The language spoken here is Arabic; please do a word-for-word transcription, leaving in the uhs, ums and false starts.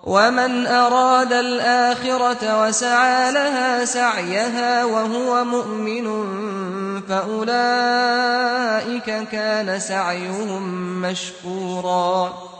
ومن أراد الآخرة وسعى لها سعيها وهو مؤمن فأولئك كان سعيهم مشكورا